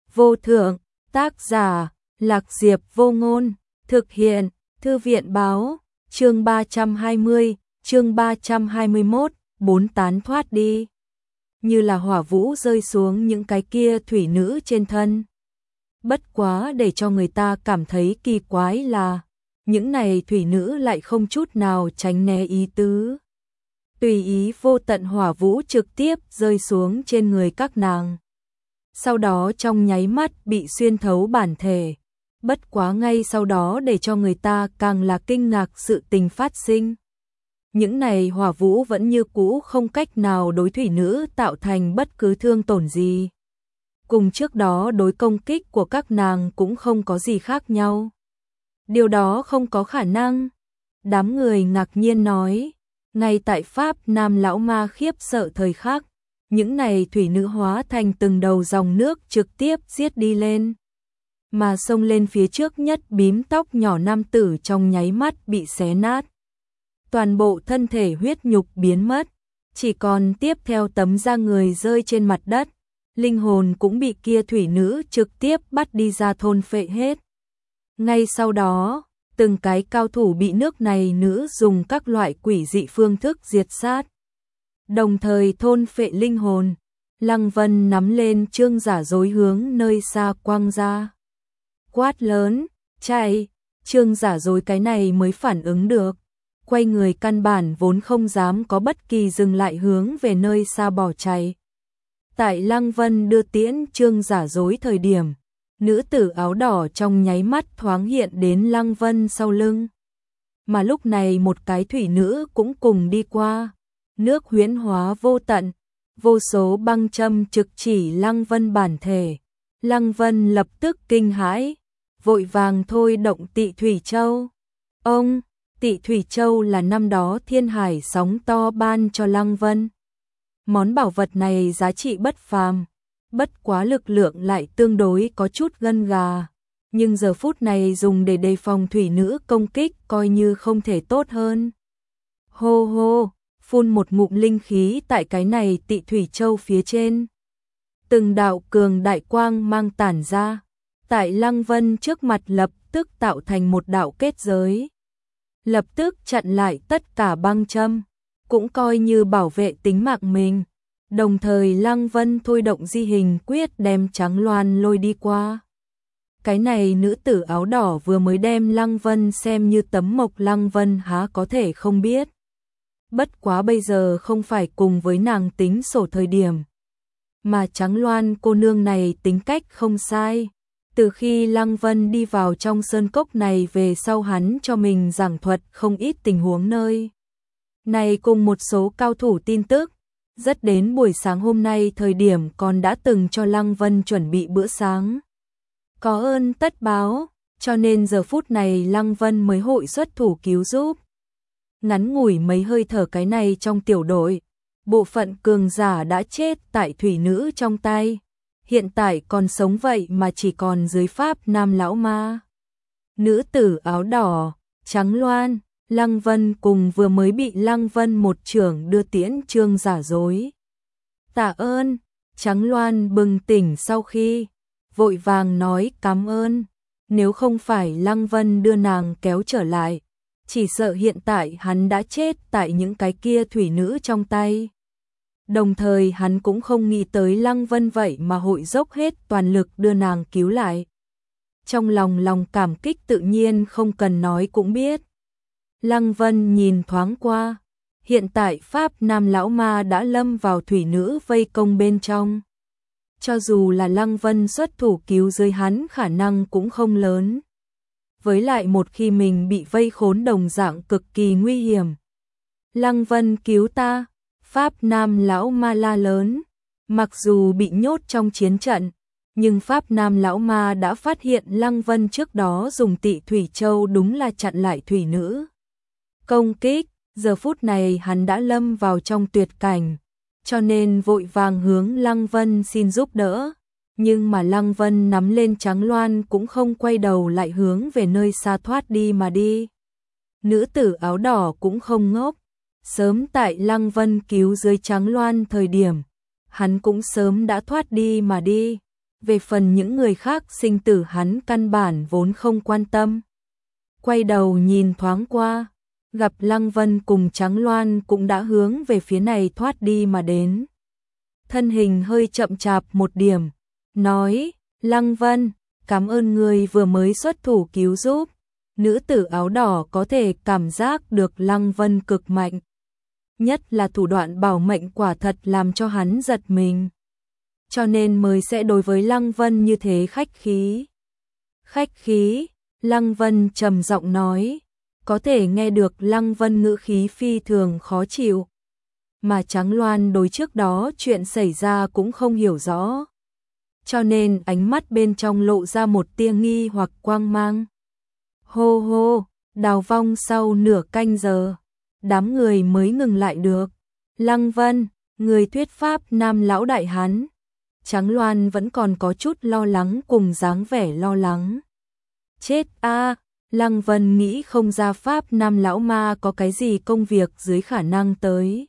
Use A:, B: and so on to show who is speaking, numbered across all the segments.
A: vô thượng, tác giả, Lạc Diệp Vô Ngôn, thực hiện, Thư viện báo, chương 320, chương 321, bốn tán thoát đi. Như là hỏa vũ rơi xuống những cái kia thủy nữ trên thân. Bất quá để cho người ta cảm thấy kỳ quái là, những này thủy nữ lại không chút nào tránh né ý tứ. Tùy ý vô tận hỏa vũ trực tiếp rơi xuống trên người các nàng. Sau đó trong nháy mắt bị xuyên thấu bản thể. Bất quá ngay sau đó để cho người ta càng là kinh ngạc sự tình phát sinh. Những này hỏa vũ vẫn như cũ không cách nào đối thủy nữ tạo thành bất cứ thương tổn gì. Cùng trước đó đối công kích của các nàng cũng không có gì khác nhau. Điều đó không có khả năng. Đám người ngạc nhiên nói. Ngay tại Pháp Nam lão ma khiếp sợ thời khắc, những này thủy nữ hóa thành từng đầu dòng nước trực tiếp giết đi lên. Mà xông lên phía trước nhất bím tóc nhỏ nam tử trong nháy mắt bị xé nát. Toàn bộ thân thể huyết nhục biến mất, chỉ còn tiếp theo tấm da người rơi trên mặt đất. Linh hồn cũng bị kia thủy nữ trực tiếp bắt đi ra thôn phệ hết. Ngay sau đó, từng cái cao thủ bị nước này nữ dùng các loại quỷ dị phương thức diệt sát. Đồng thời thôn phệ linh hồn, Lăng Vân nắm lên chương giả dối hướng nơi xa quăng ra. Quát lớn, chạy, chương giả dối cái này mới phản ứng được. Quay người căn bản vốn không dám có bất kỳ dừng lại hướng về nơi xa bỏ chạy. Tại Lăng Vân đưa tiễn chương giả dối thời điểm, nữ tử áo đỏ trong nháy mắt thoáng hiện đến Lăng Vân sau lưng. Mà lúc này một cái thủy nữ cũng cùng đi qua. Nước huyễn hóa vô tận, vô số băng châm trực chỉ Lăng Vân bản thể. Lăng Vân lập tức kinh hãi, vội vàng thôi động Tị Thủy Châu. Tị Thủy Châu là năm đó thiên hải sóng to ban cho Lăng Vân. Món bảo vật này giá trị bất phàm, bất quá lực lượng lại tương đối có chút gân gà. Nhưng giờ phút này dùng để đề phòng thủy nữ công kích coi như không thể tốt hơn. Hô hô, phun một ngụm linh khí tại cái này Tị Thủy Châu phía trên. Từng đạo cường đại quang mang tản ra, tại Lăng Vân trước mặt lập tức tạo thành một đạo kết giới. Lập tức chặn lại tất cả băng châm, cũng coi như bảo vệ tính mạng mình. Đồng thời Lăng Vân thôi động di hình quyết đem Trắng Loan lôi đi qua. Cái này nữ tử áo đỏ vừa mới đem Lăng Vân xem như tấm mộc, Lăng Vân há có thể không biết. Bất quá bây giờ không phải cùng với nàng tính sổ thời điểm. Mà Trắng Loan cô nương này tính cách không sai. Từ khi Lăng Vân đi vào trong sơn cốc này về sau hắn cho mình giảng thuật không ít tình huống nơi này cùng một số cao thủ tin tức. Rất đến buổi sáng hôm nay thời điểm còn đã từng cho Lăng Vân chuẩn bị bữa sáng. Có ơn tất báo, cho nên giờ phút này Lăng Vân mới hội xuất thủ cứu giúp. Ngắn ngủi mấy hơi thở cái này trong tiểu đội, bộ phận cường giả đã chết tại thủy nữ trong tay. Hiện tại còn sống vậy mà chỉ còn dưới Pháp Nam lão ma. Nữ tử áo đỏ, Trắng Loan, Lăng Vân cùng vừa mới bị Lăng Vân một chưởng đưa tiễn chương giả dối. Tạ ơn, Trắng Loan bừng tỉnh sau khi, vội vàng nói cảm ơn. Nếu không phải Lăng Vân đưa nàng kéo trở lại, chỉ sợ hiện tại hắn đã chết tại những cái kia thủy nữ trong tay. Đồng thời hắn cũng không nghĩ tới Lăng Vân vậy mà hội dốc hết toàn lực đưa nàng cứu lại. Trong lòng cảm kích tự nhiên không cần nói cũng biết. Lăng Vân nhìn thoáng qua, hiện tại Pháp Nam lão ma đã lâm vào thủy nữ vây công bên trong. Cho dù là Lăng Vân xuất thủ cứu dưới hắn khả năng cũng không lớn. Với lại một khi mình bị vây khốn đồng dạng cực kỳ nguy hiểm. Lăng Vân cứu ta, Pháp Nam lão ma la lớn. Mặc dù bị nhốt trong chiến trận, nhưng Pháp Nam lão ma đã phát hiện Lăng Vân trước đó dùng Tị Thủy Châu đúng là chặn lại thủy nữ công kích. Giờ phút này hắn đã lâm vào trong tuyệt cảnh, cho nên vội vàng hướng Lăng Vân xin giúp đỡ. Nhưng mà Lăng Vân nắm lên Trắng Loan cũng không quay đầu lại hướng về nơi xa thoát đi mà đi. Nữ tử áo đỏ cũng không ngốc. Sớm tại Lăng Vân cứu dưới Trắng Loan thời điểm, hắn cũng sớm đã thoát đi mà đi. về phần những người khác sinh tử hắn căn bản vốn không quan tâm. Quay đầu nhìn thoáng qua, gặp Lăng Vân cùng Trắng Loan cũng đã hướng về phía này thoát đi mà đến. Thân hình hơi chậm chạp một điểm, nói, Lăng Vân, cảm ơn người vừa mới xuất thủ cứu giúp. Nữ tử áo đỏ có thể cảm giác được Lăng Vân cực mạnh. Nhất là thủ đoạn bảo mệnh quả thật làm cho hắn giật mình. Cho nên mới sẽ đối với Lăng Vân như thế khách khí. Khách khí, Lăng Vân trầm giọng nói, có thể nghe được Lăng Vân ngữ khí phi thường khó chịu. Mà Trắng Loan đối trước đó chuyện xảy ra cũng không hiểu rõ. Cho nên ánh mắt bên trong lộ ra một tia nghi hoặc quang mang. Hô hô, đào vong sau nửa canh giờ. Đám người mới ngừng lại được. Lăng Vân, người thuyết pháp Nam lão đại hán. Trắng Loan vẫn còn có chút lo lắng cùng dáng vẻ lo lắng. Chết a, Lăng Vân nghĩ không ra pháp Nam lão ma có cái gì công việc dưới khả năng tới.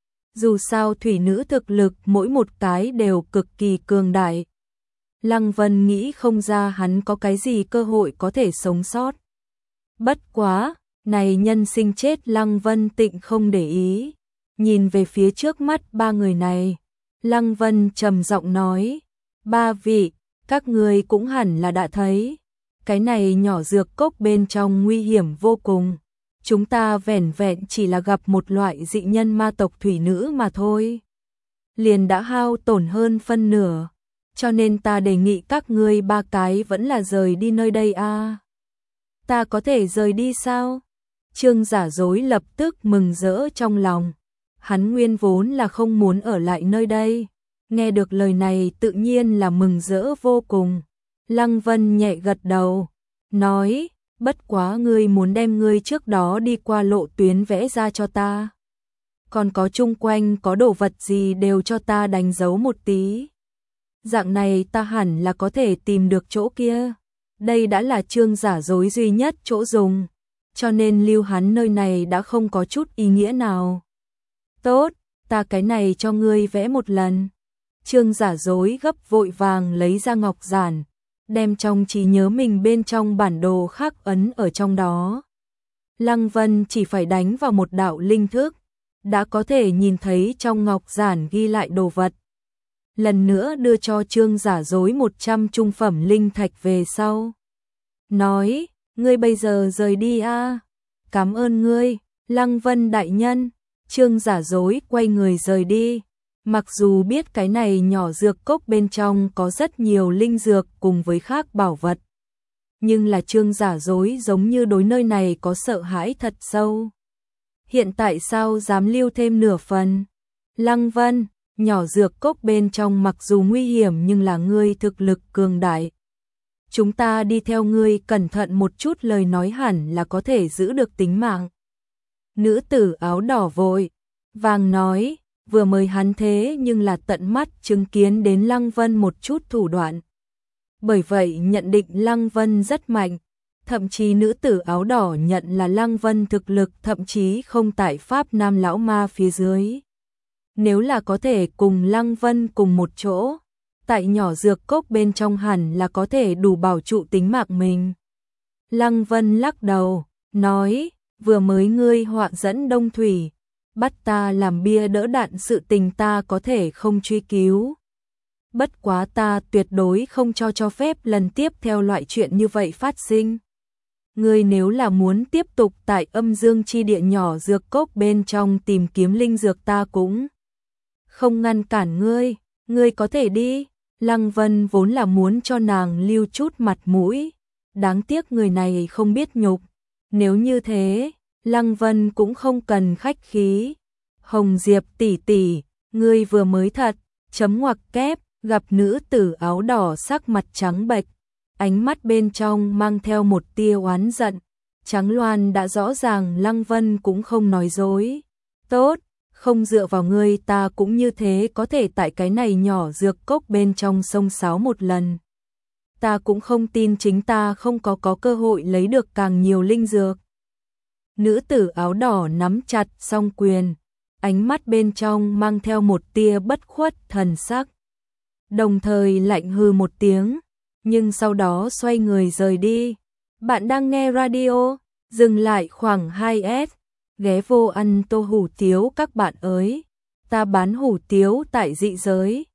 A: Dù sao thủy nữ thực lực mỗi một cái đều cực kỳ cường đại. Lăng Vân nghĩ không ra hắn có cái gì cơ hội có thể sống sót. Bất quá, này nhân sinh chết Lăng Vân tịnh không để ý. Nhìn về phía trước mắt ba người này, Lăng Vân trầm giọng nói, ba vị, các người cũng hẳn là đã thấy. Cái này nhỏ dược cốc bên trong nguy hiểm vô cùng. Chúng ta vẻn vẹn chỉ là gặp một loại dị nhân ma tộc thủy nữ mà thôi. Liền đã hao tổn hơn phân nửa. Cho nên ta đề nghị các ngươi ba cái vẫn là rời đi nơi đây a. Ta có thể rời đi sao? Trương Giả Dối lập tức mừng rỡ trong lòng. Hắn nguyên vốn là không muốn ở lại nơi đây. Nghe được lời này tự nhiên là mừng rỡ vô cùng. Lăng Vân nhẹ gật đầu, nói, bất quá ngươi muốn đem ngươi trước đó đi qua lộ tuyến vẽ ra cho ta. Còn có chung quanh có đồ vật gì đều cho ta đánh dấu một tí. Dạng này ta hẳn là có thể tìm được chỗ kia. Đây đã là Trương Giả Dối duy nhất chỗ dùng, cho nên lưu hắn nơi này đã không có chút ý nghĩa nào. Tốt, ta cái này cho ngươi vẽ một lần. Trương Giả Dối gấp vội vàng lấy ra ngọc giản, đem trong trí nhớ mình bên trong bản đồ khắc ấn ở trong đó. Lăng Vân chỉ phải đánh vào một đạo linh thức, đã có thể nhìn thấy trong ngọc giản ghi lại đồ vật. Lần nữa đưa cho Trương Giả Dối 100 trung phẩm linh thạch về sau. Nói, ngươi bây giờ rời đi a. Cảm ơn ngươi, Lăng Vân đại nhân. Trương Giả Dối quay người rời đi. Mặc dù biết cái này nhỏ dược cốc bên trong có rất nhiều linh dược cùng với khác bảo vật. Nhưng là Trương Giả Dối giống như đối nơi này có sợ hãi thật sâu. Hiện tại sao dám lưu thêm nửa phần? Lăng Vân, nhỏ dược cốc bên trong mặc dù nguy hiểm nhưng là ngươi thực lực cường đại. Chúng ta đi theo ngươi cẩn thận một chút lời nói hẳn là có thể giữ được tính mạng. Nữ tử áo đỏ vội vàng nói, vừa mới hắn thế nhưng là tận mắt chứng kiến đến Lăng Vân một chút thủ đoạn. Bởi vậy nhận định Lăng Vân rất mạnh, thậm chí nữ tử áo đỏ nhận là Lăng Vân thực lực thậm chí không tại Pháp Nam lão ma phía dưới. Nếu là có thể cùng Lăng Vân cùng một chỗ, tại nhỏ dược cốc bên trong hẳn là có thể đủ bảo trụ tính mạng mình. Lăng Vân lắc đầu, nói, vừa mới ngươi họa dẫn Đông Thủy, bắt ta làm bia đỡ đạn sự tình ta có thể không truy cứu. Bất quá ta tuyệt đối không cho phép lần tiếp theo loại chuyện như vậy phát sinh. Ngươi nếu là muốn tiếp tục tại âm dương chi địa nhỏ dược cốc bên trong tìm kiếm linh dược ta cũng không ngăn cản ngươi, ngươi có thể đi. Lăng Vân vốn là muốn cho nàng lưu chút mặt mũi, đáng tiếc người này không biết nhục. Nếu như thế, Lăng Vân cũng không cần khách khí. Hồng Diệp tỷ tỷ, ngươi vừa mới thật, chấm ngoặc kép, gặp nữ tử áo đỏ sắc mặt trắng bệch, ánh mắt bên trong mang theo một tia oán giận. Trắng Loan đã rõ ràng Lăng Vân cũng không nói dối. Tốt, không dựa vào ngươi ta cũng như thế có thể tại cái này nhỏ dược cốc bên trong sông sáo một lần. Ta cũng không tin chính ta không có cơ hội lấy được càng nhiều linh dược. Nữ tử áo đỏ nắm chặt song quyền, ánh mắt bên trong mang theo một tia bất khuất thần sắc. đồng thời lạnh hừ một tiếng, nhưng sau đó xoay người rời đi. Bạn đang nghe radio, dừng lại khoảng 2S, ghé vô ăn tô hủ tiếu các bạn ơi. Ta bán hủ tiếu tại dị giới.